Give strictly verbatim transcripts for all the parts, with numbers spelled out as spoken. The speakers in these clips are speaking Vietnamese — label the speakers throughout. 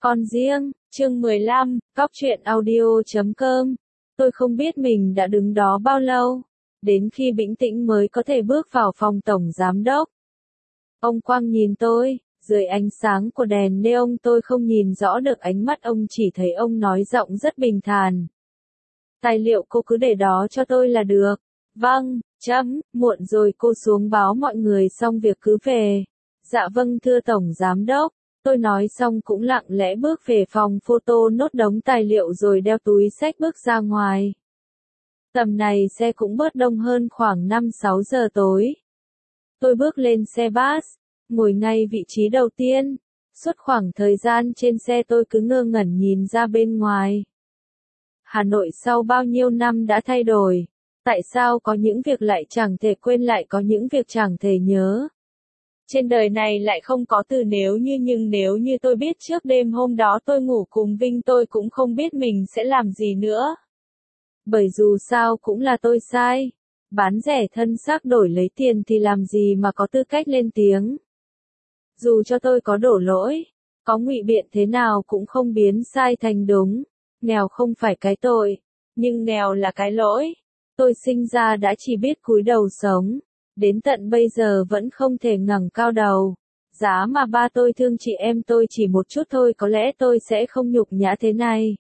Speaker 1: Con riêng, chương mười lăm, cóc truyện audio chấm com. Tôi không biết mình đã đứng đó bao lâu, đến khi bình tĩnh mới có thể bước vào phòng tổng giám đốc. Ông Quang nhìn tôi, dưới ánh sáng của đèn neon tôi không nhìn rõ được ánh mắt ông, chỉ thấy ông nói giọng rất bình thản. Tài liệu cô cứ để đó cho tôi là được. Vâng, chấm, muộn rồi cô xuống báo mọi người xong việc cứ về. Dạ vâng thưa tổng giám đốc. Tôi nói xong cũng lặng lẽ bước về phòng photo nốt đống tài liệu rồi đeo túi xách bước ra ngoài. Tầm này xe cũng bớt đông hơn khoảng năm sáu giờ tối. Tôi bước lên xe bus, ngồi ngay vị trí đầu tiên. Suốt khoảng thời gian trên xe tôi cứ ngơ ngẩn nhìn ra bên ngoài. Hà Nội sau bao nhiêu năm đã thay đổi. Tại sao có những việc lại chẳng thể quên, lại có những việc chẳng thể nhớ? Trên đời này lại không có từ nếu như, nhưng nếu như tôi biết trước đêm hôm đó tôi ngủ cùng Vinh, tôi cũng không biết mình sẽ làm gì nữa. Bởi dù sao cũng là tôi sai. Bán rẻ thân xác đổi lấy tiền thì làm gì mà có tư cách lên tiếng. Dù cho tôi có đổ lỗi, có ngụy biện thế nào cũng không biến sai thành đúng. Nghèo không phải cái tội, nhưng nghèo là cái lỗi. Tôi sinh ra đã chỉ biết cúi đầu sống. Đến tận bây giờ vẫn không thể ngẩng cao đầu. Giá mà ba tôi thương chị em tôi chỉ một chút thôi, có lẽ tôi sẽ không nhục nhã thế này.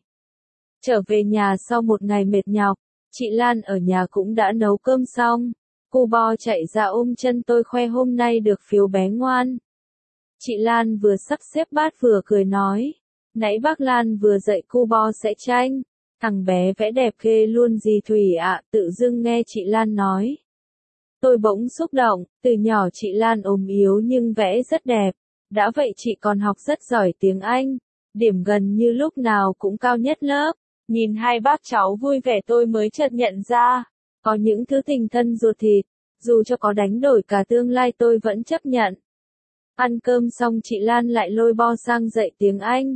Speaker 1: Trở về nhà sau một ngày mệt nhọc, chị Lan ở nhà cũng đã nấu cơm xong. Cu Bo chạy ra ôm chân tôi khoe hôm nay được phiếu bé ngoan. Chị Lan vừa sắp xếp bát vừa cười nói. Nãy bác Lan vừa dạy Cu Bo sẽ tranh. Thằng bé vẽ đẹp ghê luôn dì Thủy ạ, tự dưng nghe chị Lan nói. Tôi bỗng xúc động, từ nhỏ chị Lan ốm yếu nhưng vẽ rất đẹp. Đã vậy chị còn học rất giỏi tiếng Anh. Điểm gần như lúc nào cũng cao nhất lớp. Nhìn hai bác cháu vui vẻ tôi mới chợt nhận ra. Có những thứ tình thân ruột thịt, dù cho có đánh đổi cả tương lai tôi vẫn chấp nhận. Ăn cơm xong chị Lan lại lôi Bo sang dạy tiếng Anh.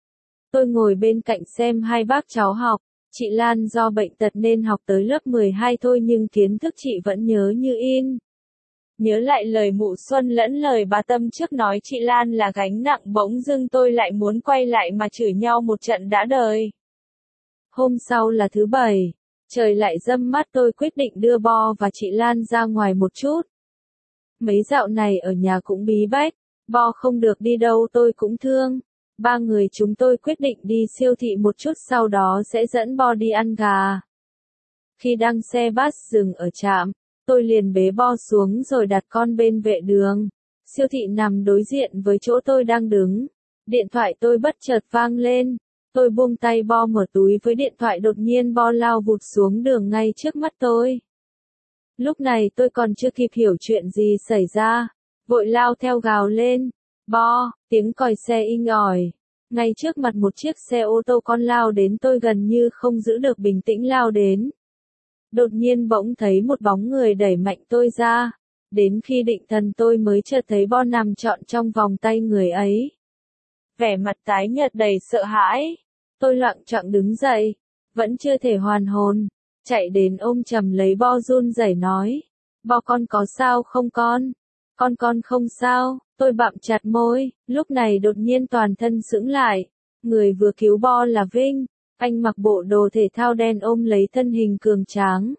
Speaker 1: Tôi ngồi bên cạnh xem hai bác cháu học. Chị Lan do bệnh tật nên học tới lớp mười hai thôi nhưng kiến thức chị vẫn nhớ như in. Nhớ lại lời mụ Xuân lẫn lời bà Tâm trước nói chị Lan là gánh nặng, bỗng dưng tôi lại muốn quay lại mà chửi nhau một trận đã đời. Hôm sau là thứ bảy. Trời lại râm mát, tôi quyết định đưa Bo và chị Lan ra ngoài một chút. Mấy dạo này ở nhà cũng bí bách. Bo không được đi đâu tôi cũng thương. Ba người chúng tôi quyết định đi siêu thị một chút, sau đó sẽ dẫn Bo đi ăn gà. Khi đang xe bus dừng ở trạm, tôi liền bế Bo xuống rồi đặt con bên vệ đường. Siêu thị nằm đối diện với chỗ tôi đang đứng. Điện thoại tôi bất chợt vang lên. Tôi buông tay Bo mở túi với điện thoại, đột nhiên Bo lao vụt xuống đường ngay trước mắt tôi. Lúc này tôi còn chưa kịp hiểu chuyện gì xảy ra. Vội lao theo gào lên. Bo, tiếng còi xe inh ỏi. Ngay trước mặt một chiếc xe ô tô con lao đến, tôi gần như không giữ được bình tĩnh lao đến. Đột nhiên bỗng thấy một bóng người đẩy mạnh tôi ra. Đến khi định thần tôi mới chợt thấy Bo nằm trọn trong vòng tay người ấy. Vẻ mặt tái nhợt đầy sợ hãi. Tôi loạng choạng đứng dậy. Vẫn chưa thể hoàn hồn. Chạy đến ôm chầm lấy Bo run rẩy nói. Bo con có sao không con? Con con không sao. Tôi bặm chặt môi, lúc này đột nhiên toàn thân sững lại. Người vừa cứu Bo là Vinh. Anh mặc bộ đồ thể thao đen ôm lấy thân hình cường tráng.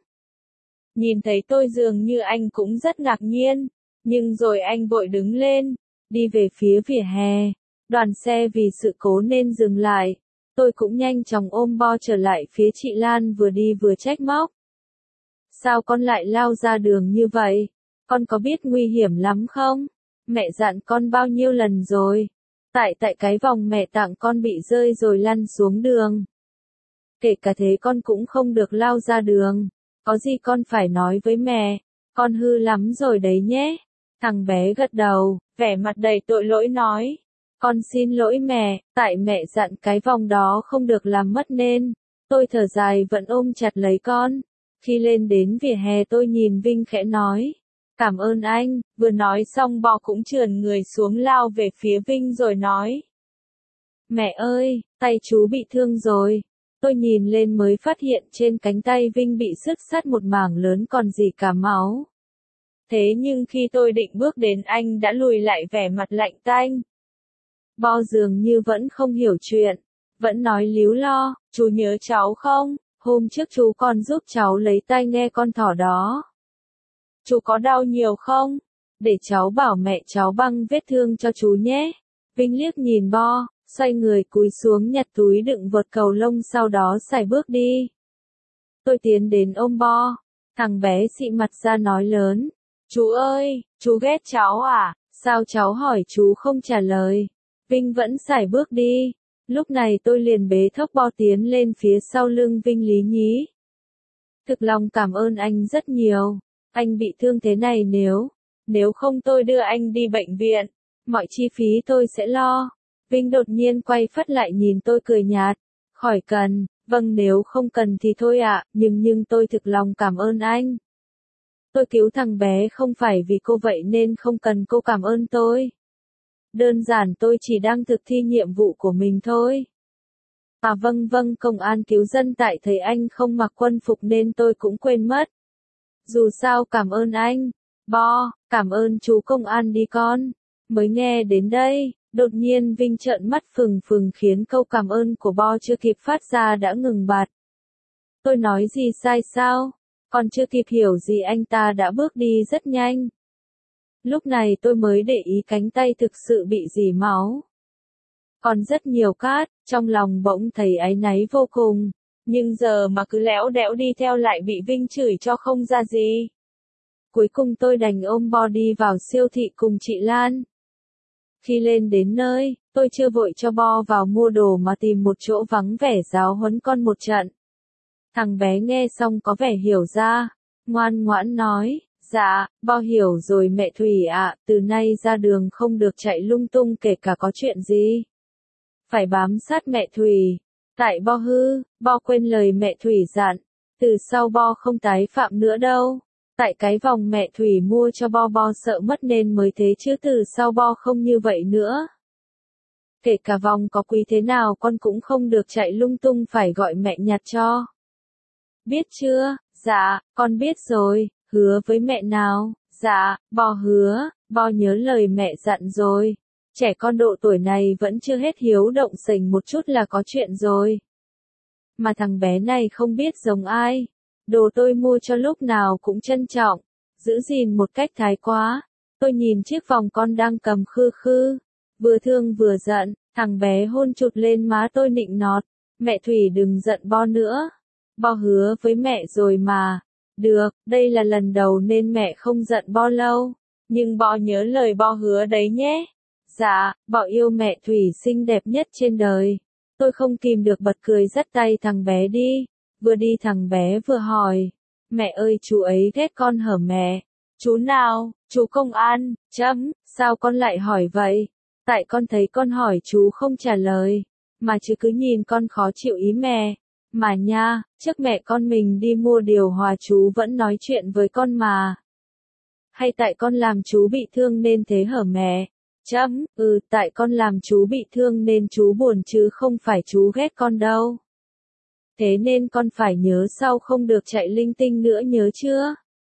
Speaker 1: Nhìn thấy tôi dường như anh cũng rất ngạc nhiên. Nhưng rồi anh vội đứng lên, đi về phía vỉa hè. Đoàn xe vì sự cố nên dừng lại. Tôi cũng nhanh chóng ôm Bo trở lại phía chị Lan, vừa đi vừa trách móc. Sao con lại lao ra đường như vậy? Con có biết nguy hiểm lắm không? Mẹ dặn con bao nhiêu lần rồi. Tại tại cái vòng mẹ tặng con bị rơi rồi lăn xuống đường. Kể cả thế con cũng không được lao ra đường. Có gì con phải nói với mẹ. Con hư lắm rồi đấy nhé. Thằng bé gật đầu, vẻ mặt đầy tội lỗi nói. Con xin lỗi mẹ, tại mẹ dặn cái vòng đó không được làm mất nên. Tôi thở dài vẫn ôm chặt lấy con. Khi lên đến vỉa hè tôi nhìn Vinh khẽ nói. Cảm ơn anh, vừa nói xong Bo cũng trườn người xuống lao về phía Vinh rồi nói. Mẹ ơi, tay chú bị thương rồi. Tôi nhìn lên mới phát hiện trên cánh tay Vinh bị xước sắt một mảng lớn còn gì cả máu. Thế nhưng khi tôi định bước đến anh đã lùi lại, vẻ mặt lạnh tanh. Bo dường như vẫn không hiểu chuyện, vẫn nói líu lo, chú nhớ cháu không? Hôm trước chú còn giúp cháu lấy tai nghe con thỏ đó. Chú có đau nhiều không? Để cháu bảo mẹ cháu băng vết thương cho chú nhé. Vinh liếc nhìn Bo, xoay người cúi xuống nhặt túi đựng vợt cầu lông sau đó sải bước đi. Tôi tiến đến ôm Bo, thằng bé xị mặt ra nói lớn. Chú ơi, chú ghét cháu à? Sao cháu hỏi chú không trả lời? Vinh vẫn sải bước đi. Lúc này tôi liền bế thốc Bo tiến lên phía sau lưng Vinh lý nhí. Thực lòng cảm ơn anh rất nhiều. Anh bị thương thế này nếu, nếu không tôi đưa anh đi bệnh viện. Mọi chi phí tôi sẽ lo. Vinh đột nhiên quay phắt lại nhìn tôi cười nhạt. Khỏi cần, vâng nếu không cần thì thôi ạ, nhưng nhưng tôi thực lòng cảm ơn anh. Tôi cứu thằng bé không phải vì cô vậy nên không cần cô cảm ơn tôi. Đơn giản tôi chỉ đang thực thi nhiệm vụ của mình thôi. À vâng vâng công an cứu dân tại thấy anh không mặc quân phục nên tôi cũng quên mất. Dù sao cảm ơn anh. Bo, cảm ơn chú công an đi con. Mới nghe đến đây, đột nhiên Vinh trợn mắt phừng phừng khiến câu cảm ơn của Bo chưa kịp phát ra đã ngừng bặt. Tôi nói gì sai sao? Còn chưa kịp hiểu gì anh ta đã bước đi rất nhanh. Lúc này tôi mới để ý cánh tay thực sự bị rỉ máu. Còn rất nhiều cát, trong lòng bỗng thấy áy náy vô cùng. Nhưng giờ mà cứ lẽo đẽo đi theo lại bị Vinh chửi cho không ra gì. Cuối cùng tôi đành ôm Bo đi vào siêu thị cùng chị Lan. Khi lên đến nơi, tôi chưa vội cho Bo vào mua đồ mà tìm một chỗ vắng vẻ giáo huấn con một trận. Thằng bé nghe xong có vẻ hiểu ra, ngoan ngoãn nói, dạ, Bo hiểu rồi mẹ Thủy ạ, từ nay ra đường không được chạy lung tung kể cả có chuyện gì. Phải bám sát mẹ Thủy. Tại Bo hư, Bo quên lời mẹ Thủy dặn, từ sau Bo không tái phạm nữa đâu. Tại cái vòng mẹ Thủy mua cho Bo Bo sợ mất nên mới thế chứ từ sau Bo không như vậy nữa. Kể cả vòng có quý thế nào con cũng không được chạy lung tung phải gọi mẹ nhặt cho. Biết chưa? Dạ, con biết rồi, hứa với mẹ nào? Dạ, Bo hứa, Bo nhớ lời mẹ dặn rồi. Trẻ con độ tuổi này vẫn chưa hết hiếu động sình một chút là có chuyện rồi. Mà thằng bé này không biết giống ai. Đồ tôi mua cho lúc nào cũng trân trọng, giữ gìn một cách thái quá. Tôi nhìn chiếc vòng con đang cầm khư khư, vừa thương vừa giận, thằng bé hôn chụt lên má tôi nịnh nọt. Mẹ Thủy đừng giận Bo nữa. Bo hứa với mẹ rồi mà. Được, đây là lần đầu nên mẹ không giận Bo lâu. Nhưng Bo nhớ lời Bo hứa đấy nhé. Dạ, Bo yêu mẹ Thủy xinh đẹp nhất trên đời. Tôi không kìm được bật cười dắt tay thằng bé đi. Vừa đi thằng bé vừa hỏi. Mẹ ơi chú ấy ghét con hả mẹ? Chú nào? Chú công an, chấm, sao con lại hỏi vậy? Tại con thấy con hỏi chú không trả lời. Mà chứ cứ nhìn con khó chịu ý mẹ. Mà nha, trước mẹ con mình đi mua điều hòa chú vẫn nói chuyện với con mà. Hay tại con làm chú bị thương nên thế hả mẹ? Chấm, ừ, tại con làm chú bị thương nên chú buồn chứ không phải chú ghét con đâu. Thế nên con phải nhớ sau không được chạy linh tinh nữa nhớ chưa?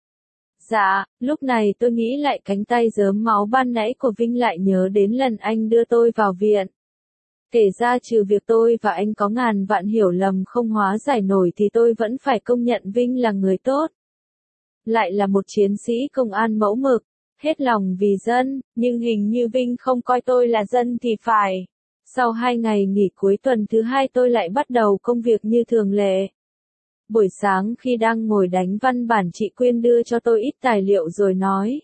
Speaker 1: Dạ, lúc này tôi nghĩ lại cánh tay rớm máu ban nãy của Vinh lại nhớ đến lần anh đưa tôi vào viện. Kể ra trừ việc tôi và anh có ngàn vạn hiểu lầm không hóa giải nổi thì tôi vẫn phải công nhận Vinh là người tốt. Lại là một chiến sĩ công an mẫu mực, hết lòng vì dân, nhưng hình như Vinh không coi tôi là dân thì phải. Sau hai ngày nghỉ cuối tuần thứ hai tôi lại bắt đầu công việc như thường lệ. Buổi sáng khi đang ngồi đánh văn bản chị Quyên đưa cho tôi ít tài liệu rồi nói.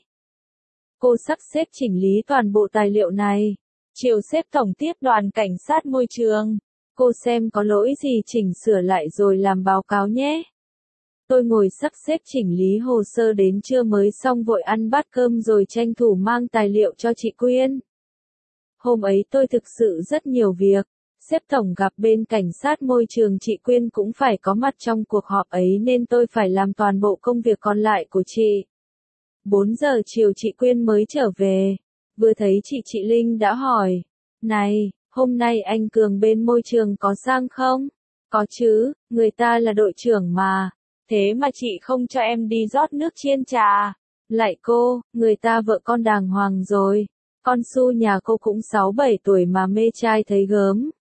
Speaker 1: Cô sắp xếp chỉnh lý toàn bộ tài liệu này. Chiều xếp tổng tiếp đoàn cảnh sát môi trường. Cô xem có lỗi gì chỉnh sửa lại rồi làm báo cáo nhé. Tôi ngồi sắp xếp chỉnh lý hồ sơ đến trưa mới xong vội ăn bát cơm rồi tranh thủ mang tài liệu cho chị Quyên. Hôm ấy tôi thực sự rất nhiều việc. Sếp tổng gặp bên cảnh sát môi trường chị Quyên cũng phải có mặt trong cuộc họp ấy nên tôi phải làm toàn bộ công việc còn lại của chị. bốn giờ chiều chị Quyên mới trở về. Vừa thấy chị chị Linh đã hỏi. Này, hôm nay anh Cường bên môi trường có sang không? Có chứ, người ta là đội trưởng mà. Thế mà chị không cho em đi rót nước chiên trà. Lại cô, người ta vợ con đàng hoàng rồi. Con Su nhà cô cũng sáu bảy tuổi mà mê trai thấy gớm.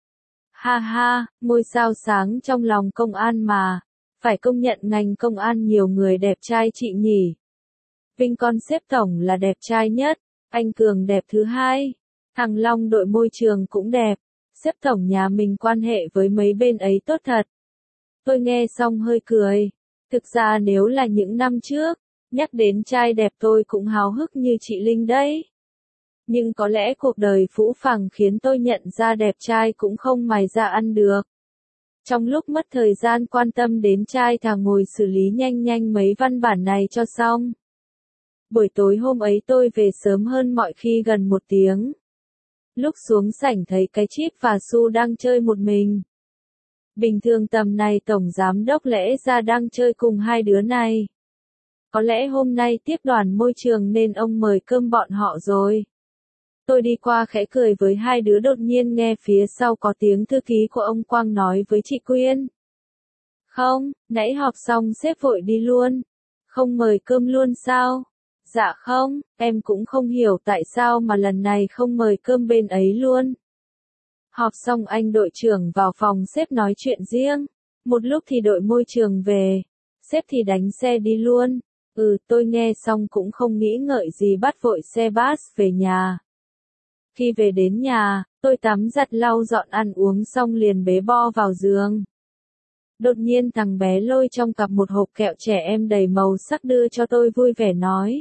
Speaker 1: Ha ha, ngôi sao sáng trong lòng công an mà. Phải công nhận ngành công an nhiều người đẹp trai chị nhỉ. Vinh con sếp tổng là đẹp trai nhất, anh Cường đẹp thứ hai. Thằng Long đội môi trường cũng đẹp. Sếp tổng nhà mình quan hệ với mấy bên ấy tốt thật. Tôi nghe xong hơi cười. Thực ra nếu là những năm trước, nhắc đến trai đẹp tôi cũng háo hức như chị Linh đấy. Nhưng có lẽ cuộc đời phũ phàng khiến tôi nhận ra đẹp trai cũng không mài ra ăn được. Trong lúc mất thời gian quan tâm đến trai thà ngồi xử lý nhanh nhanh mấy văn bản này cho xong. Buổi tối hôm ấy tôi về sớm hơn mọi khi gần một tiếng. Lúc xuống sảnh thấy cái Chip và Su đang chơi một mình. Bình thường tầm này tổng giám đốc lẽ ra đang chơi cùng hai đứa này. Có lẽ hôm nay tiếp đoàn môi trường nên ông mời cơm bọn họ rồi. Tôi đi qua khẽ cười với hai đứa, đột nhiên nghe phía sau có tiếng thư ký của ông Quang nói với chị Quyên. Không, nãy họp xong sếp vội đi luôn. Không mời cơm luôn sao? Dạ không, em cũng không hiểu tại sao mà lần này không mời cơm bên ấy luôn. Họp xong anh đội trưởng vào phòng sếp nói chuyện riêng. Một lúc thì đội môi trường về. Sếp thì đánh xe đi luôn. Ừ, tôi nghe xong cũng không nghĩ ngợi gì, bắt vội xe bus về nhà. Khi về đến nhà, tôi tắm giặt lau dọn ăn uống xong liền bế Bo vào giường. Đột nhiên thằng bé lôi trong cặp một hộp kẹo trẻ em đầy màu sắc đưa cho tôi, vui vẻ nói.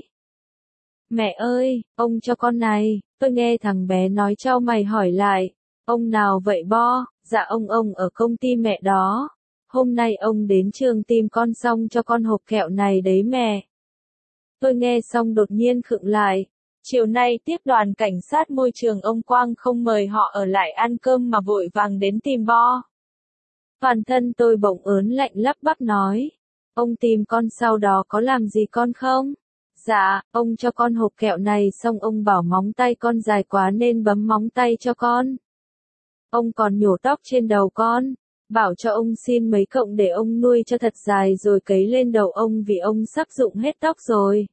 Speaker 1: Mẹ ơi, ông cho con này. Tôi nghe thằng bé nói chau mày hỏi lại. Ông nào vậy Bo? Dạ ông ông ở công ty mẹ đó. Hôm nay ông đến trường tìm con xong cho con hộp kẹo này đấy mẹ. Tôi nghe xong đột nhiên khựng lại. Chiều nay tiếp đoàn cảnh sát môi trường ông Quang không mời họ ở lại ăn cơm mà vội vàng đến tìm Bo. Toàn thân tôi bỗng ớn lạnh, lắp bắp nói. Ông tìm con sau đó có làm gì con không? Dạ, ông cho con hộp kẹo này xong ông bảo móng tay con dài quá nên bấm móng tay cho con. Ông còn nhổ tóc trên đầu con. Bảo cho ông xin mấy cọng để ông nuôi cho thật dài rồi cấy lên đầu ông vì ông sắp rụng hết tóc rồi.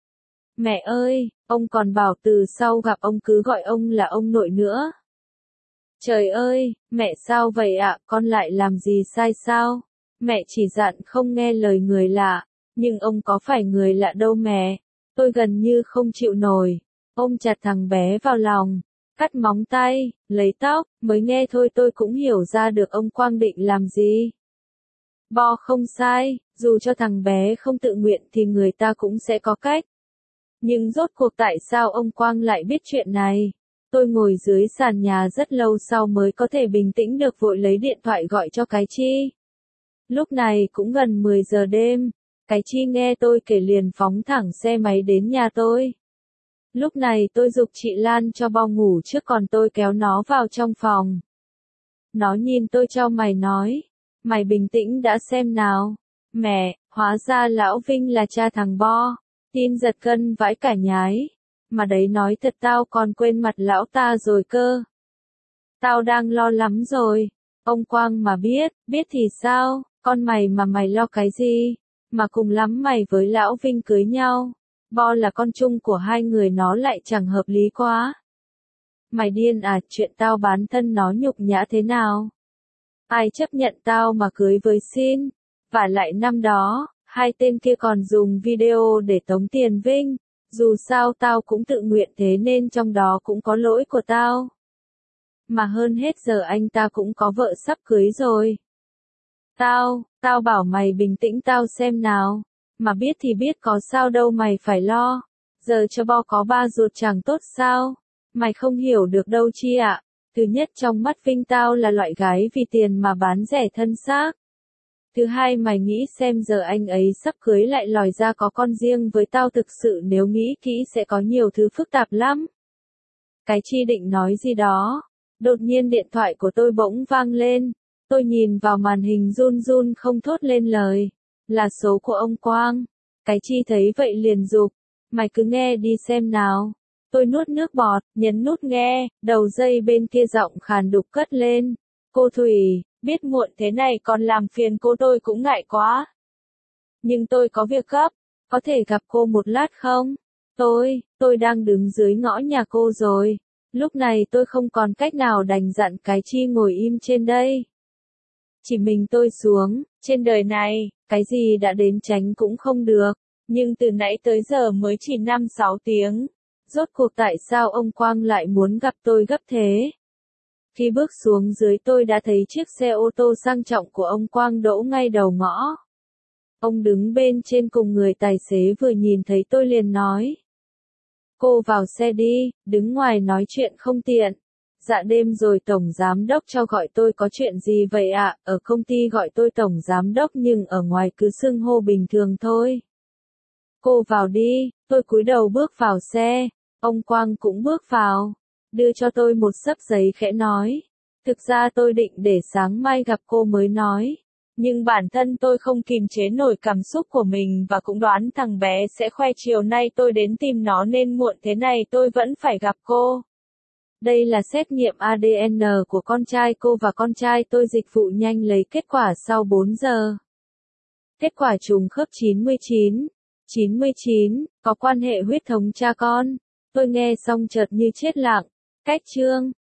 Speaker 1: Mẹ ơi, ông còn bảo từ sau gặp ông cứ gọi ông là ông nội nữa. Trời ơi, mẹ sao vậy ạ, con lại làm gì sai sao? Mẹ chỉ dặn không nghe lời người lạ, nhưng ông có phải người lạ đâu mẹ. Tôi gần như không chịu nổi, ôm chặt thằng bé vào lòng, cắt móng tay, lấy tóc, mới nghe thôi tôi cũng hiểu ra được ông Quang định làm gì. Bo không sai, dù cho thằng bé không tự nguyện thì người ta cũng sẽ có cách. Nhưng rốt cuộc tại sao ông Quang lại biết chuyện này? Tôi ngồi dưới sàn nhà rất lâu sau mới có thể bình tĩnh được, vội lấy điện thoại gọi cho cái Chi. Lúc này cũng gần mười giờ đêm, cái Chi nghe tôi kể liền phóng thẳng xe máy đến nhà tôi. Lúc này tôi giục chị Lan cho Bo ngủ trước còn tôi kéo nó vào trong phòng. Nó nhìn tôi chau mày nói, mày bình tĩnh đã xem nào. Mẹ, hóa ra lão Vinh là cha thằng Bo. Tin giật gân vãi cả nhái. Mà đấy nói thật tao còn quên mặt lão ta rồi cơ. Tao đang lo lắm rồi. Ông Quang mà biết, biết thì sao, con mày mà mày lo cái gì, mà cùng lắm mày với lão Vinh cưới nhau. Bo là con chung của hai người nó lại chẳng hợp lý quá. Mày điên à, chuyện tao bán thân nó nhục nhã thế nào? Ai chấp nhận tao mà cưới với xin? Và lại năm đó, hai tên kia còn dùng video để tống tiền Vinh. Dù sao tao cũng tự nguyện thế nên trong đó cũng có lỗi của tao. Mà hơn hết giờ anh ta cũng có vợ sắp cưới rồi. Tao, tao bảo mày bình tĩnh tao xem nào. Mà biết thì biết có sao đâu mày phải lo. Giờ cho Bo có ba ruột chẳng tốt sao? Mày không hiểu được đâu Chi ạ. Thứ nhất, trong mắt Vinh tao là loại gái vì tiền mà bán rẻ thân xác. Thứ hai, mày nghĩ xem giờ anh ấy sắp cưới lại lòi ra có con riêng với tao, thực sự nếu nghĩ kỹ sẽ có nhiều thứ phức tạp lắm. Cái Chi định nói gì đó. Đột nhiên điện thoại của tôi bỗng vang lên. Tôi nhìn vào màn hình run run không thốt lên lời. Là số của ông Quang. Cái Chi thấy vậy liền giục. Mày cứ nghe đi xem nào. Tôi nuốt nước bọt, nhấn nút nghe, đầu dây bên kia giọng khàn đục cất lên. Cô Thủy, biết muộn thế này còn làm phiền cô tôi cũng ngại quá. Nhưng tôi có việc gấp, có thể gặp cô một lát không? Tôi, tôi đang đứng dưới ngõ nhà cô rồi. Lúc này tôi không còn cách nào đành dặn cái Chi ngồi im trên đây. Chỉ mình tôi xuống, trên đời này, cái gì đã đến tránh cũng không được. Nhưng từ nãy tới giờ mới chỉ năm sáu tiếng. Rốt cuộc tại sao ông Quang lại muốn gặp tôi gấp thế? Khi bước xuống dưới tôi đã thấy chiếc xe ô tô sang trọng của ông Quang đỗ ngay đầu ngõ. Ông đứng bên trên cùng người tài xế vừa nhìn thấy tôi liền nói. Cô vào xe đi, đứng ngoài nói chuyện không tiện. Dạ đêm rồi tổng giám đốc cho gọi tôi có chuyện gì vậy ạ? Ở công ty gọi tôi tổng giám đốc nhưng ở ngoài cứ xưng hô bình thường thôi. Cô vào đi, tôi cúi đầu bước vào xe. Ông Quang cũng bước vào, đưa cho tôi một xấp giấy khẽ nói. Thực ra tôi định để sáng mai gặp cô mới nói. Nhưng bản thân tôi không kìm chế nổi cảm xúc của mình và cũng đoán thằng bé sẽ khoe chiều nay tôi đến tìm nó nên muộn thế này tôi vẫn phải gặp cô. Đây là xét nghiệm a đê en của con trai cô và con trai tôi dịch vụ nhanh lấy kết quả sau bốn giờ. Kết quả trùng khớp chín mươi chín. chín mươi chín, có quan hệ huyết thống cha con. Tôi nghe xong chợt như chết lặng. Cách chương